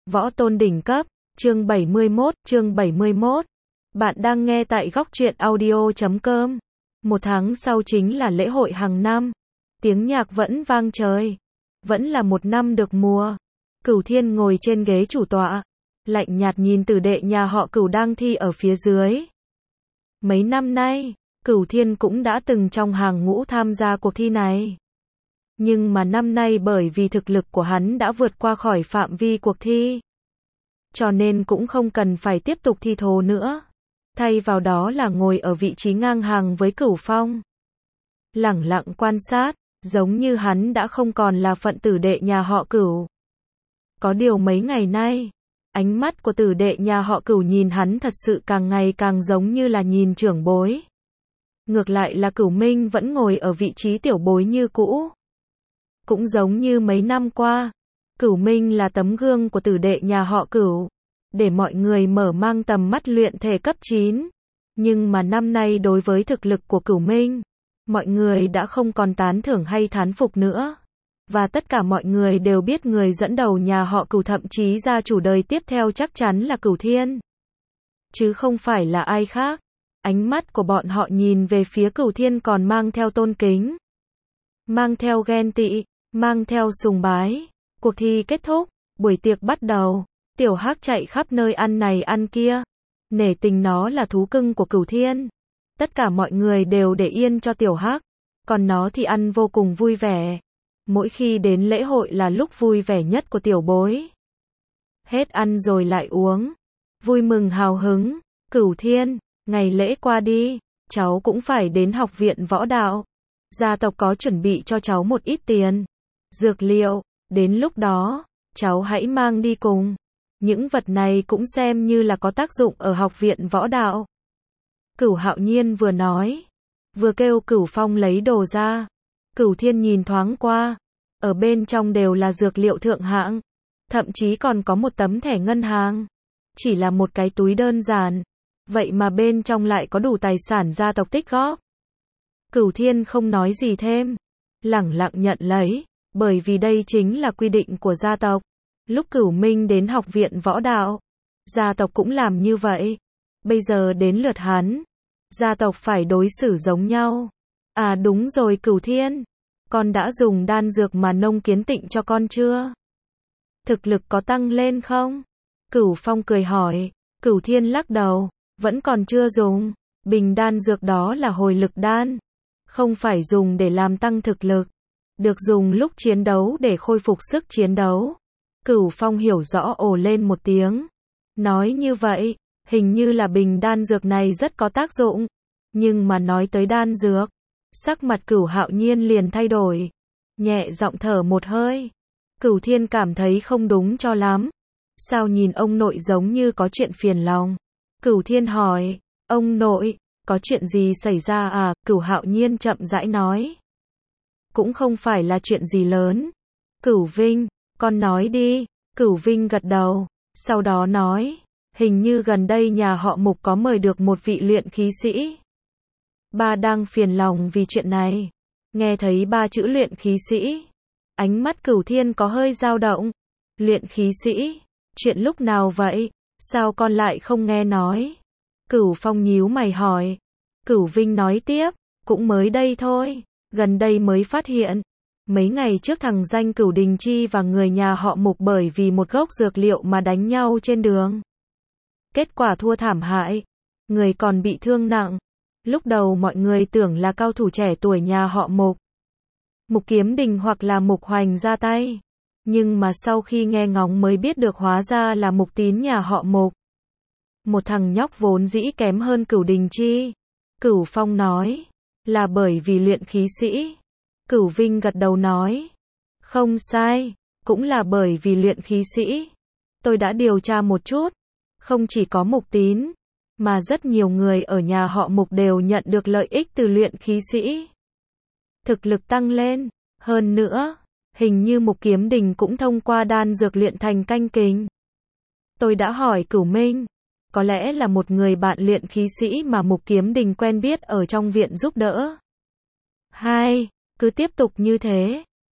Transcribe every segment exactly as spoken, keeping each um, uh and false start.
Võ tôn đỉnh cấp, chương bảy mươi mốt, chương bảy mươi mốt. Bạn đang nghe tại góc truyện audio chấm com. Một tháng sau chính là lễ hội hàng năm. Tiếng nhạc vẫn vang trời. Vẫn là một năm được mùa. Cửu Thiên ngồi trên ghế chủ tọa. Lạnh nhạt nhìn tử đệ nhà họ Cửu đang thi ở phía dưới. Mấy năm nay, Cửu Thiên cũng đã từng trong hàng ngũ tham gia cuộc thi này. Nhưng mà năm nay bởi vì thực lực của hắn đã vượt qua khỏi phạm vi cuộc thi, cho nên cũng không cần phải tiếp tục thi thố nữa. Thay vào đó là ngồi ở vị trí ngang hàng với Cửu Phong. Lẳng lặng quan sát, giống như hắn đã không còn là phận tử đệ nhà họ Cửu. Có điều mấy ngày nay, ánh mắt của tử đệ nhà họ Cửu nhìn hắn thật sự càng ngày càng giống như là nhìn trưởng bối. Ngược lại là Cửu Minh vẫn ngồi ở vị trí tiểu bối như cũ. Cũng giống như mấy năm qua, Cửu Minh là tấm gương của tử đệ nhà họ Cửu, để mọi người mở mang tầm mắt luyện thể cấp chín. Nhưng mà năm nay đối với thực lực của Cửu Minh, mọi người đã không còn tán thưởng hay thán phục nữa. Và tất cả mọi người đều biết người dẫn đầu nhà họ Cửu, thậm chí gia chủ đời tiếp theo chắc chắn là Cửu Thiên, chứ không phải là ai khác. Ánh mắt của bọn họ nhìn về phía Cửu Thiên còn mang theo tôn kính, mang theo ghen tị, mang theo sùng bái. Cuộc thi kết thúc, buổi tiệc bắt đầu. Tiểu Hắc chạy khắp nơi ăn này ăn kia, nể tình nó là thú cưng của Cửu Thiên. Tất cả mọi người đều để yên cho Tiểu Hắc, còn nó thì ăn vô cùng vui vẻ. Mỗi khi đến lễ hội là lúc vui vẻ nhất của tiểu bối. Hết ăn rồi lại uống, vui mừng hào hứng. Cửu Thiên, ngày lễ qua đi, cháu cũng phải đến học viện võ đạo. Gia tộc có chuẩn bị cho cháu một ít tiền, dược liệu, đến lúc đó, cháu hãy mang đi cùng. Những vật này cũng xem như là có tác dụng ở học viện võ đạo. Cửu Hạo Nhiên vừa nói, vừa kêu Cửu Phong lấy đồ ra. Cửu Thiên nhìn thoáng qua, ở bên trong đều là dược liệu thượng hạng, thậm chí còn có một tấm thẻ ngân hàng. Chỉ là một cái túi đơn giản, vậy mà bên trong lại có đủ tài sản gia tộc tích góp. Cửu Thiên không nói gì thêm, lẳng lặng nhận lấy, bởi vì đây chính là quy định của gia tộc. Lúc Cửu Minh đến học viện võ đạo, gia tộc cũng làm như vậy. Bây giờ đến lượt hắn, gia tộc phải đối xử giống nhau. À đúng rồi Cửu Thiên, con đã dùng đan dược mà Nông Kiến Tịnh cho con chưa? Thực lực có tăng lên không? Cửu Phong cười hỏi. Cửu Thiên lắc đầu, vẫn còn chưa dùng. Bình đan dược đó là hồi lực đan, không phải dùng để làm tăng thực lực, được dùng lúc chiến đấu để khôi phục sức chiến đấu. Cửu Phong hiểu rõ ồ lên một tiếng, nói như vậy, hình như là bình đan dược này rất có tác dụng. Nhưng mà nói tới đan dược, sắc mặt Cửu Hạo Nhiên liền thay đổi, nhẹ giọng thở một hơi. Cửu Thiên cảm thấy không đúng cho lắm. Sao nhìn ông nội giống như có chuyện phiền lòng? Cửu Thiên hỏi, ông nội, có chuyện gì xảy ra à? Cửu Hạo Nhiên chậm rãi nói, cũng không phải là chuyện gì lớn. Cửu Vinh, con nói đi. Cửu Vinh gật đầu, sau đó nói, hình như gần đây nhà họ Mục có mời được một vị luyện khí sĩ. Ba đang phiền lòng vì chuyện này. Nghe thấy ba chữ luyện khí sĩ, ánh mắt Cửu Thiên có hơi dao động. Luyện khí sĩ, chuyện lúc nào vậy? Sao con lại không nghe nói? Cửu Phong nhíu mày hỏi. Cửu Vinh nói tiếp, cũng mới đây thôi, gần đây mới phát hiện. Mấy ngày trước thằng danh Cửu Đình Chi và người nhà họ Mục bởi vì một gốc dược liệu mà đánh nhau trên đường. Kết quả thua thảm hại, người còn bị thương nặng. Lúc đầu mọi người tưởng là cao thủ trẻ tuổi nhà họ Mục, Mục Kiếm Đình hoặc là Mục Hoành ra tay. Nhưng mà sau khi nghe ngóng mới biết được hóa ra là Mục Tín nhà họ Mục. Một thằng nhóc vốn dĩ kém hơn Cửu Đình Chi. Cửu Phong nói, là bởi vì luyện khí sĩ. Cửu Vinh gật đầu nói, không sai, cũng là bởi vì luyện khí sĩ. Tôi đã điều tra một chút, không chỉ có Mục Tín, mà rất nhiều người ở nhà họ Mục đều nhận được lợi ích từ luyện khí sĩ. Thực lực tăng lên, hơn nữa, hình như Mục Kiếm Đình cũng thông qua đan dược luyện thành canh kình. Tôi đã hỏi Cửu Minh, có lẽ là một người bạn luyện khí sĩ mà Mục Kiếm Đình quen biết ở trong viện giúp đỡ. Hai, cứ tiếp tục như thế,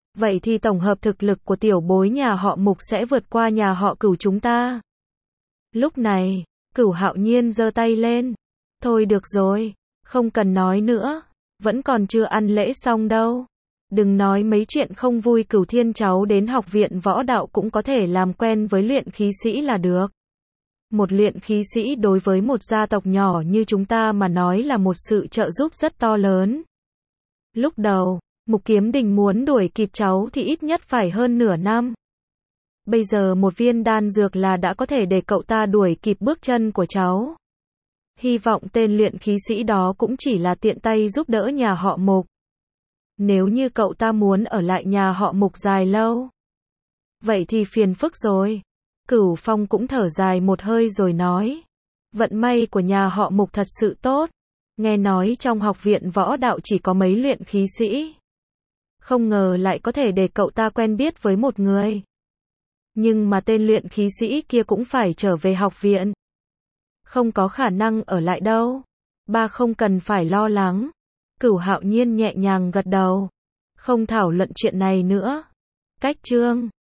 Vậy thì tổng hợp thực lực của tiểu bối nhà họ Mục sẽ vượt qua nhà họ Cửu chúng ta. Lúc này, Cửu Hạo Nhiên giơ tay lên. Thôi được rồi, không cần nói nữa, vẫn còn chưa ăn lễ xong đâu. Đừng nói mấy chuyện không vui, Cửu Thiên cháu đến học viện võ đạo cũng có thể làm quen với luyện khí sĩ là được. Một luyện khí sĩ đối với một gia tộc nhỏ như chúng ta mà nói là một sự trợ giúp rất to lớn. Lúc đầu, Mục Kiếm Đình muốn đuổi kịp cháu thì ít nhất phải hơn nửa năm. Bây giờ một viên đan dược là đã có thể để cậu ta đuổi kịp bước chân của cháu. Hy vọng tên luyện khí sĩ đó cũng chỉ là tiện tay giúp đỡ nhà họ Mục. Nếu như cậu ta muốn ở lại nhà họ Mục dài lâu, vậy thì phiền phức rồi. Cửu Phong cũng thở dài một hơi rồi nói. Vận may của nhà họ Mục thật sự tốt. Nghe nói trong học viện võ đạo chỉ có mấy luyện khí sĩ. Không ngờ lại có thể để cậu ta quen biết với một người. Nhưng mà tên luyện khí sĩ kia cũng phải trở về học viện. Không có khả năng ở lại đâu. Ba không cần phải lo lắng. Cửu Hạo Nhiên nhẹ nhàng gật đầu. Không thảo luận chuyện này nữa. Cách chương